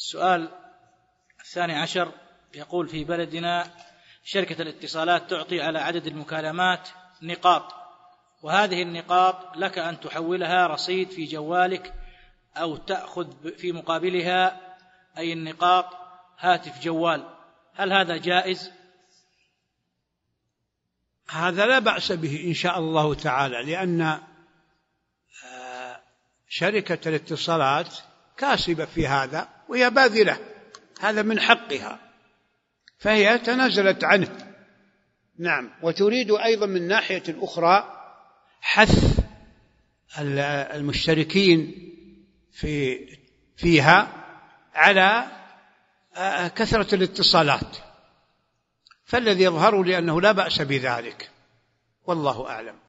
السؤال 12 يقول: في بلدنا شركة الاتصالات تعطي على عدد المكالمات نقاط، وهذه النقاط لك أن تحولها رصيد في جوالك أو تأخذ في مقابلها أي النقاط هاتف جوال، هل هذا جائز؟ هذا لا بأس به إن شاء الله تعالى، لأن شركة الاتصالات كاسبة في هذا وهي باذلة، هذا من حقها، فهي تنازلت عنه. نعم. وتريد أيضا من ناحية أخرى حث المشتركين فيها على كثرة الاتصالات، فالذي يظهر لي أنه لا بأس بذلك، والله أعلم.